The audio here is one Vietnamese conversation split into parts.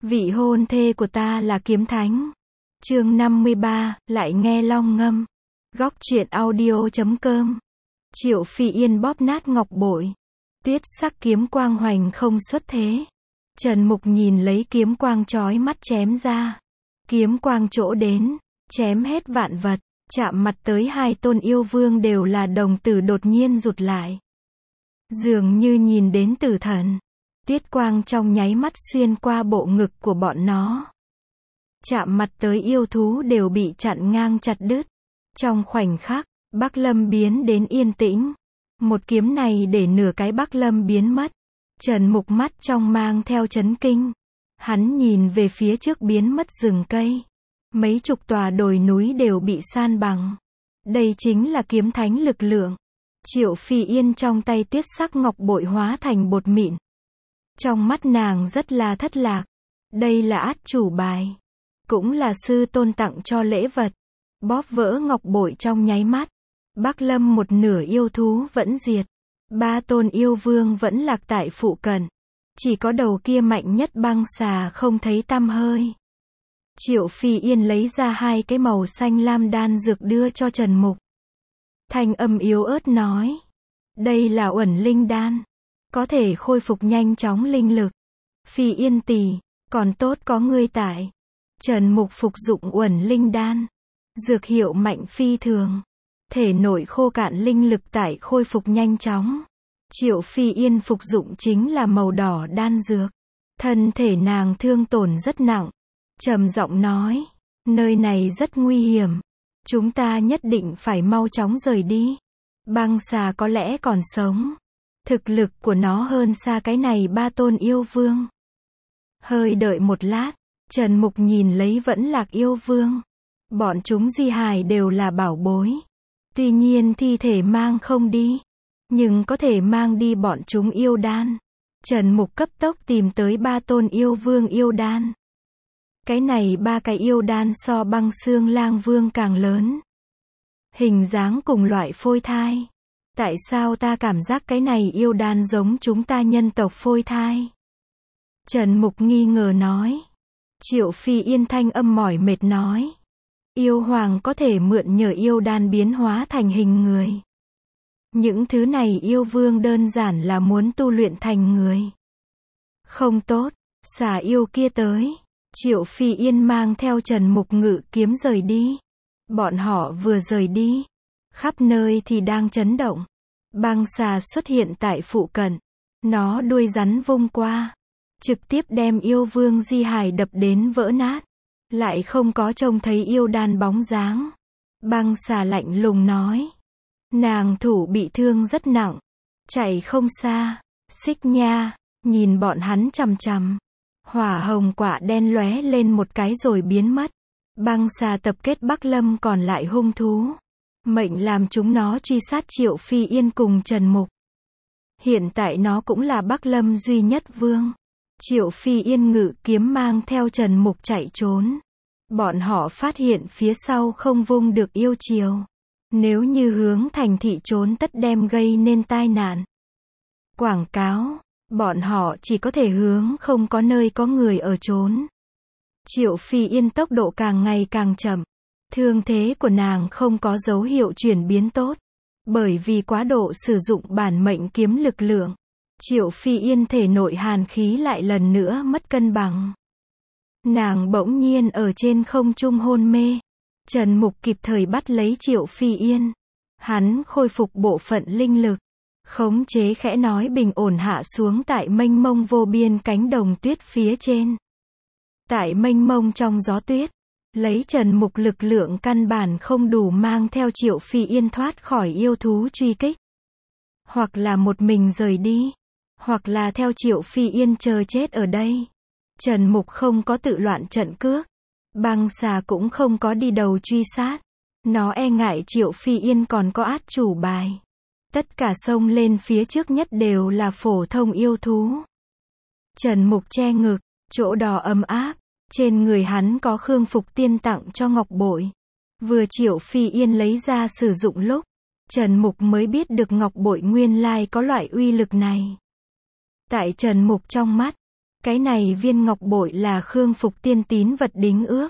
Vị hôn thê của ta là kiếm thánh. Chương 53, lại nghe long ngâm. Góc truyện audio.com. Triệu Phi Yên bóp nát ngọc bội. Tuyết sắc kiếm quang hoành không xuất thế. Trần Mục nhìn lấy kiếm quang chói mắt chém ra. Kiếm quang chỗ đến, chém hết vạn vật, chạm mặt tới hai tôn yêu vương đều là đồng tử đột nhiên rụt lại. Dường như nhìn đến tử thần. Tiết quang trong nháy mắt xuyên qua bộ ngực của bọn nó. Chạm mặt tới yêu thú đều bị chặn ngang chặt đứt. Trong khoảnh khắc, Bắc Lâm biến đến yên tĩnh. Một kiếm này để nửa cái Bắc Lâm biến mất. Trần Mục mắt trong mang theo chấn kinh. Hắn nhìn về phía trước biến mất rừng cây. Mấy chục tòa đồi núi đều bị san bằng. Đây chính là kiếm thánh lực lượng. Triệu Phi Yên trong tay tuyết sắc ngọc bội hóa thành bột mịn. Trong mắt nàng rất là thất lạc. Đây là át chủ bài. Cũng là sư tôn tặng cho lễ vật. Bóp vỡ ngọc bội trong nháy mắt. Bắc Lâm một nửa yêu thú vẫn diệt. Ba tôn yêu vương vẫn lạc tại phụ cận. Chỉ có đầu kia mạnh nhất băng xà không thấy tăm hơi. Triệu Phi Yên lấy ra hai cái màu xanh lam đan dược đưa cho Trần Mục. Thanh âm yếu ớt nói. Đây là uẩn linh đan. Có thể khôi phục nhanh chóng linh lực. Phi Yên tỷ, còn tốt có ngươi tại. Trần Mục phục dụng uẩn linh đan. Dược hiệu mạnh phi thường. Thể nội khô cạn linh lực tại khôi phục nhanh chóng. Triệu Phi Yên phục dụng chính là màu đỏ đan dược. Thân thể nàng thương tổn rất nặng. Trầm giọng nói. Nơi này rất nguy hiểm. Chúng ta nhất định phải mau chóng rời đi. Băng xà có lẽ còn sống. Thực lực của nó hơn xa cái này ba tôn yêu vương. Hơi đợi một lát. Trần Mục nhìn lấy vẫn lạc yêu vương. Bọn chúng di hài đều là bảo bối. Tuy nhiên thi thể mang không đi. Nhưng có thể mang đi bọn chúng yêu đan. Trần Mục cấp tốc tìm tới ba tôn yêu vương yêu đan. Cái này ba cái yêu đan so băng xương lang vương càng lớn. Hình dáng cùng loại phôi thai. Tại sao ta cảm giác cái này yêu đan giống chúng ta nhân tộc phôi thai? Trần Mục nghi ngờ nói. Triệu Phi Yên thanh âm mỏi mệt nói. Yêu hoàng có thể mượn nhờ yêu đan biến hóa thành hình người. Những thứ này yêu vương đơn giản là muốn tu luyện thành người. Không tốt, xà yêu kia tới. Triệu Phi Yên mang theo Trần Mục ngự kiếm rời đi. Bọn họ vừa rời đi. Khắp nơi thì đang chấn động. Băng xà xuất hiện tại phụ cận. Nó đuôi rắn vung qua. Trực tiếp đem yêu vương di hài đập đến vỡ nát. Lại không có trông thấy yêu đan bóng dáng. Băng xà lạnh lùng nói. Nàng thủ bị thương rất nặng. Chạy không xa. Xích nha. Nhìn bọn hắn chằm chằm. Hỏa hồng quả đen lóe lên một cái rồi biến mất. Băng xà tập kết Bắc Lâm còn lại hung thú. Mệnh làm chúng nó truy sát Triệu Phi Yên cùng Trần Mục. Hiện tại nó cũng là Bắc Lâm duy nhất vương. Triệu Phi Yên ngự kiếm mang theo Trần Mục chạy trốn. Bọn họ phát hiện phía sau không vung được yêu chiều. Nếu như hướng thành thị trốn tất đem gây nên tai nạn. Quảng cáo. Bọn họ chỉ có thể hướng không có nơi có người ở trốn. Triệu Phi Yên tốc độ càng ngày càng chậm. Thương thế của nàng không có dấu hiệu chuyển biến tốt. Bởi vì quá độ sử dụng bản mệnh kiếm lực lượng. Triệu Phi Yên thể nội hàn khí lại lần nữa mất cân bằng. Nàng bỗng nhiên ở trên không trung hôn mê. Trần Mục kịp thời bắt lấy Triệu Phi Yên. Hắn khôi phục bộ phận linh lực. Khống chế khẽ nói bình ổn hạ xuống tại mênh mông vô biên cánh đồng tuyết phía trên. Tại mênh mông trong gió tuyết. Lấy Trần Mục lực lượng căn bản không đủ mang theo Triệu Phi Yên thoát khỏi yêu thú truy kích. Hoặc là một mình rời đi. Hoặc là theo Triệu Phi Yên chờ chết ở đây. Trần Mục không có tự loạn trận cước. Băng xà cũng không có đi đầu truy sát. Nó e ngại Triệu Phi Yên còn có át chủ bài. Tất cả xông lên phía trước nhất đều là phổ thông yêu thú. Trần Mục che ngực, chỗ đỏ ấm áp. Trên người hắn có khương phục tiên tặng cho ngọc bội. Vừa Triệu Phi Yên lấy ra sử dụng lúc. Trần Mục mới biết được ngọc bội nguyên lai có loại uy lực này. Tại Trần Mục trong mắt. Cái này viên ngọc bội là Khương Phục Tiên tín vật đính ước.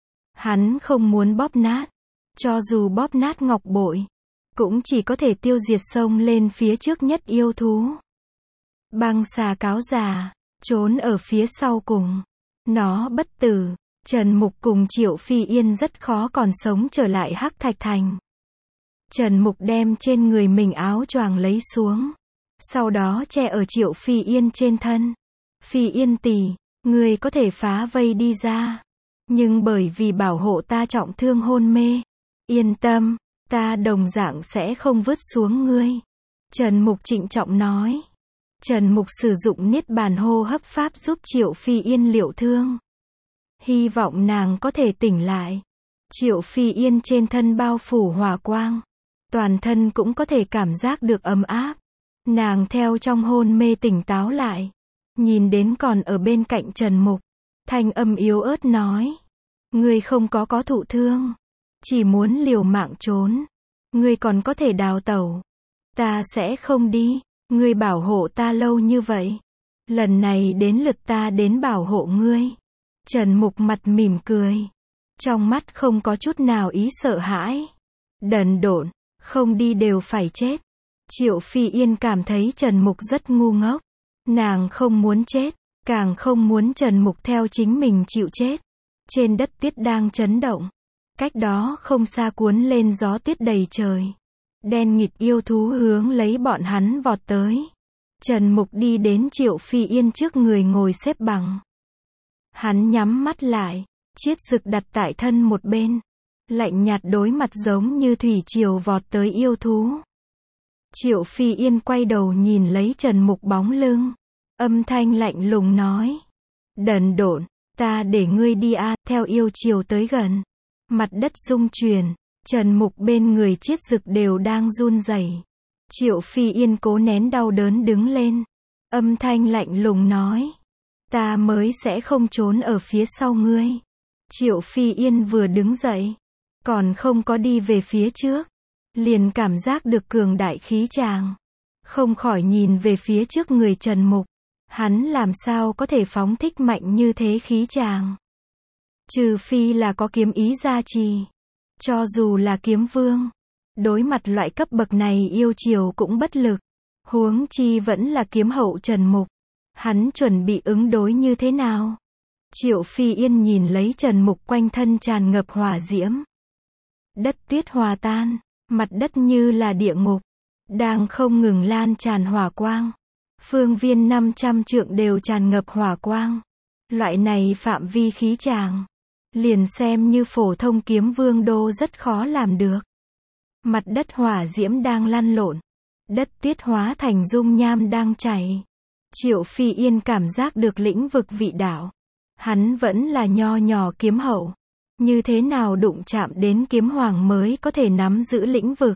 Hắn không muốn bóp nát. Cho dù bóp nát ngọc bội, cũng chỉ có thể tiêu diệt xông lên phía trước nhất yêu thú. Băng xà cáo già, trốn ở phía sau cùng. Nó bất tử. Trần Mục cùng Triệu Phi Yên rất khó còn sống trở lại Hắc Thạch Thành. Trần Mục đem trên người mình áo choàng lấy xuống. Sau đó che ở Triệu Phi Yên trên thân. Phi Yên tỷ, ngươi có thể phá vây đi ra. Nhưng bởi vì bảo hộ ta trọng thương hôn mê. Yên tâm, ta đồng dạng sẽ không vứt xuống ngươi. Trần Mục trịnh trọng nói. Trần Mục sử dụng Niết Bàn hô hấp pháp giúp Triệu Phi Yên liệu thương. Hy vọng nàng có thể tỉnh lại. Triệu Phi Yên trên thân bao phủ hỏa quang. Toàn thân cũng có thể cảm giác được ấm áp. Nàng theo trong hôn mê tỉnh táo lại. Nhìn đến còn ở bên cạnh Trần Mục. Thanh âm yếu ớt nói. Ngươi không có thụ thương. Chỉ muốn liều mạng trốn. Ngươi còn có thể đào tẩu. Ta sẽ không đi. Ngươi bảo hộ ta lâu như vậy. Lần này đến lượt ta đến bảo hộ ngươi. Trần Mục mặt mỉm cười. Trong mắt không có chút nào ý sợ hãi. Đần độn, không đi đều phải chết. Triệu Phi Yên cảm thấy Trần Mục rất ngu ngốc. Nàng không muốn chết, càng không muốn Trần Mục theo chính mình chịu chết. Trên đất tuyết đang chấn động. Cách đó không xa cuốn lên gió tuyết đầy trời. Đen nghịt yêu thú hướng lấy bọn hắn vọt tới. Trần Mục đi đến Triệu Phi Yên trước người ngồi xếp bằng. Hắn nhắm mắt lại, chiết dực đặt tại thân một bên. Lạnh nhạt đối mặt giống như thủy triều vọt tới yêu thú. Triệu Phi Yên quay đầu nhìn lấy Trần Mục bóng lưng. Âm thanh lạnh lùng nói. Đần độn, ta để ngươi đi theo yêu triều tới gần. Mặt đất rung chuyển, Trần Mục bên người chiết dực đều đang run rẩy. Triệu Phi Yên cố nén đau đớn đứng lên. Âm thanh lạnh lùng nói. Ta mới sẽ không trốn ở phía sau ngươi. Triệu Phi Yên vừa đứng dậy, còn không có đi về phía trước, liền cảm giác được cường đại khí tràng. Không khỏi nhìn về phía trước người Trần Mục. Hắn làm sao có thể phóng thích mạnh như thế khí tràng. Trừ phi là có kiếm ý gia trì. Cho dù là kiếm vương, đối mặt loại cấp bậc này yêu triều cũng bất lực. Huống chi vẫn là kiếm hậu Trần Mục. Hắn chuẩn bị ứng đối như thế nào? Triệu Phi Yên nhìn lấy Trần Mục quanh thân tràn ngập hỏa diễm. Đất tuyết hòa tan, mặt đất như là địa ngục, đang không ngừng lan tràn hỏa quang. Phương viên 500 trượng đều tràn ngập hỏa quang. Loại này phạm vi khí tràng, liền xem như phổ thông kiếm vương đô rất khó làm được. Mặt đất hỏa diễm đang lăn lộn, đất tuyết hóa thành dung nham đang chảy. Triệu Phi Yên cảm giác được lĩnh vực vị đạo. Hắn vẫn là nho nhỏ kiếm hậu. Như thế nào đụng chạm đến kiếm hoàng mới có thể nắm giữ lĩnh vực?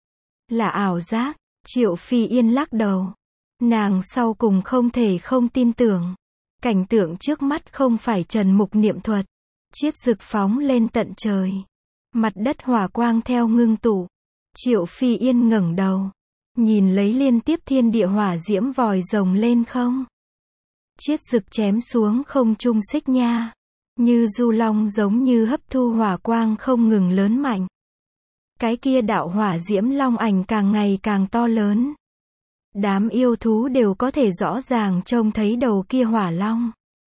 Là ảo giác. Triệu Phi Yên lắc đầu. Nàng sau cùng không thể không tin tưởng. Cảnh tượng trước mắt không phải Trần Mục niệm thuật. Chiết dực phóng lên tận trời. Mặt đất hỏa quang theo ngưng tụ. Triệu Phi Yên ngẩng đầu. Nhìn lấy liên tiếp thiên địa hỏa diễm vòi rồng lên không. Chiết dực chém xuống không trung xích nha. Như du long giống như hấp thu hỏa quang không ngừng lớn mạnh. Cái kia đạo hỏa diễm long ảnh càng ngày càng to lớn. Đám yêu thú đều có thể rõ ràng trông thấy đầu kia hỏa long.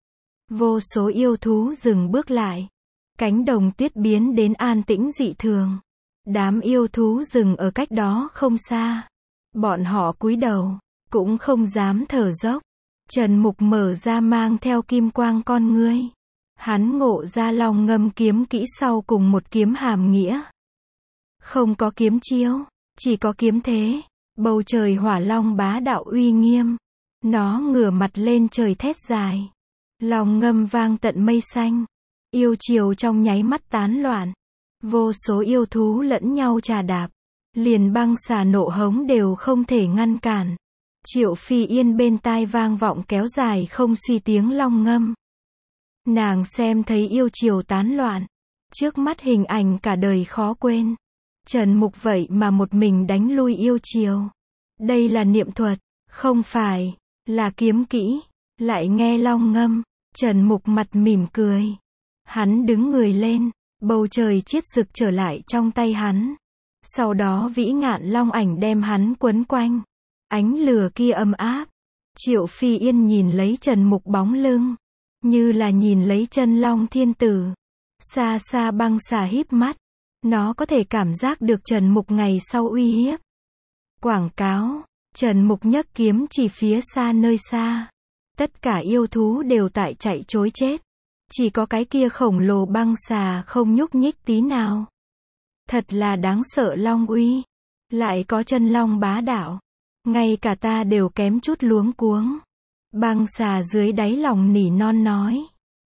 Vô số yêu thú dừng bước lại. Cánh đồng tuyết biến đến an tĩnh dị thường. Đám yêu thú dừng ở cách đó không xa. Bọn họ cúi đầu, cũng không dám thở dốc. Trần Mục mở ra mang theo kim quang con ngươi. Hắn ngộ ra long ngâm kiếm kỹ sau cùng một kiếm hàm nghĩa. Không có kiếm chiêu, chỉ có kiếm thế. Bầu trời hỏa long bá đạo uy nghiêm. Nó ngửa mặt lên trời thét dài. Long ngâm vang tận mây xanh. Yêu triều trong nháy mắt tán loạn. Vô số yêu thú lẫn nhau trà đạp. Liền băng xà nộ hống đều không thể ngăn cản. Triệu Phi Yên bên tai vang vọng kéo dài không suy tiếng long ngâm. Nàng xem thấy yêu triều tán loạn. Trước mắt hình ảnh cả đời khó quên. Trần Mục vậy mà một mình đánh lui yêu triều. Đây là niệm thuật, không phải là kiếm kỹ. Lại nghe long ngâm, Trần Mục mặt mỉm cười. Hắn đứng người lên, bầu trời chiết rực trở lại trong tay hắn. Sau đó vĩ ngạn long ảnh đem hắn quấn quanh. Ánh lửa kia ấm áp. Triệu Phi Yên nhìn lấy Trần Mục bóng lưng, như là nhìn lấy chân long thiên tử. Xa xa băng xà híp mắt. Nó có thể cảm giác được Trần Mục ngày sau uy hiếp. Quảng cáo. Trần Mục nhấc kiếm chỉ phía xa nơi xa. Tất cả yêu thú đều tại chạy trối chết. Chỉ có cái kia khổng lồ băng xà không nhúc nhích tí nào. Thật là đáng sợ long uy. Lại có chân long bá đạo. Ngay cả ta đều kém chút luống cuống. Băng xà dưới đáy lòng nỉ non nói.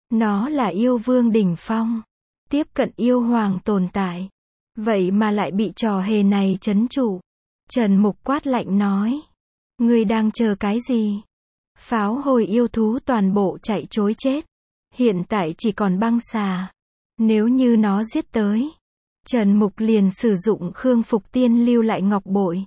Nó là yêu vương đỉnh phong. Tiếp cận yêu hoàng tồn tại. Vậy mà lại bị trò hề này trấn trụ. Trần Mục quát lạnh nói. Ngươi đang chờ cái gì? Pháo hồi yêu thú toàn bộ chạy trối chết. Hiện tại chỉ còn băng xà. Nếu như nó giết tới, Trần Mục liền sử dụng Khương Phục Tiên lưu lại ngọc bội.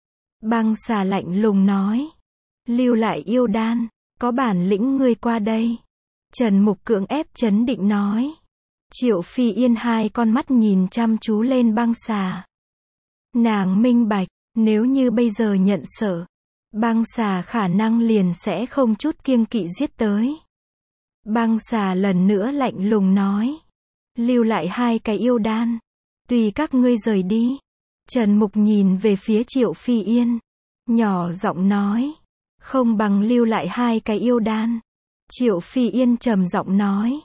Băng xà lạnh lùng nói. Lưu lại yêu đan, có bản lĩnh ngươi qua đây. Trần Mục cưỡng ép trấn định nói. Triệu Phi Yên hai con mắt nhìn chăm chú lên băng xà. Nàng minh bạch, nếu như bây giờ nhận sợ, băng xà khả năng liền sẽ không chút kiêng kỵ giết tới. Băng xà lần nữa lạnh lùng nói. Lưu lại hai cái yêu đan. Tùy các ngươi rời đi. Trần Mục nhìn về phía Triệu Phi Yên. Nhỏ giọng nói. Không bằng lưu lại hai cái yêu đan. Triệu Phi Yên trầm giọng nói.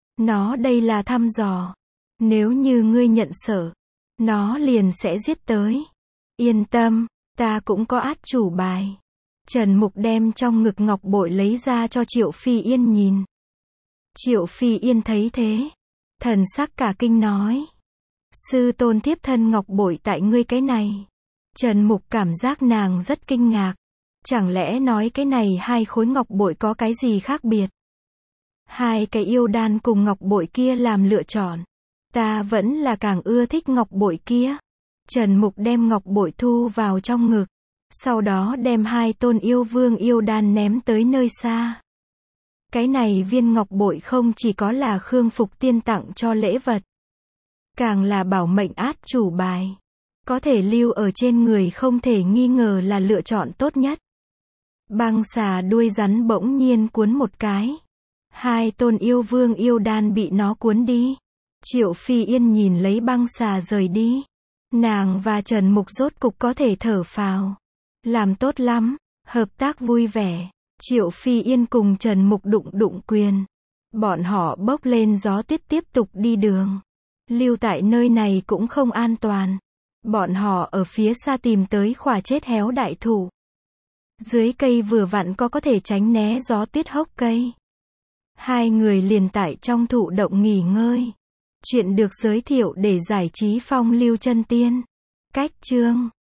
Nó đây là thăm dò. Nếu như ngươi nhận sợ, nó liền sẽ giết tới. Yên tâm, ta cũng có át chủ bài. Trần Mục đem trong ngực ngọc bội lấy ra cho Triệu Phi Yên nhìn. Triệu Phi Yên thấy thế, thần sắc cả kinh nói. Sư tôn thiếp thân ngọc bội tại ngươi cái này. Trần Mục cảm giác nàng rất kinh ngạc. Chẳng lẽ nói cái này hai khối ngọc bội có cái gì khác biệt? Hai cái yêu đan cùng ngọc bội kia làm lựa chọn. Ta vẫn là càng ưa thích ngọc bội kia. Trần Mục đem ngọc bội thu vào trong ngực. Sau đó đem hai tôn yêu vương yêu đan ném tới nơi xa. Cái này viên ngọc bội không chỉ có là Khương Phục Tiên tặng cho lễ vật. Càng là bảo mệnh át chủ bài. Có thể lưu ở trên người không thể nghi ngờ là lựa chọn tốt nhất. Băng xà đuôi rắn bỗng nhiên cuốn một cái. Hai tôn yêu vương yêu đan bị nó cuốn đi. Triệu Phi Yên nhìn lấy băng xà rời đi. Nàng và Trần Mục rốt cục có thể thở phào. Làm tốt lắm, hợp tác vui vẻ. Triệu Phi Yên cùng Trần Mục đụng quyền. Bọn họ bốc lên gió tuyết tiếp tục đi đường. Lưu tại nơi này cũng không an toàn. Bọn họ ở phía xa tìm tới khỏa chết héo đại thụ. Dưới cây vừa vặn có thể tránh né gió tuyết hốc cây. Hai người liền tại trong thụ động nghỉ ngơi. Chuyện được giới thiệu để giải trí phong lưu chân tiên. Cách chương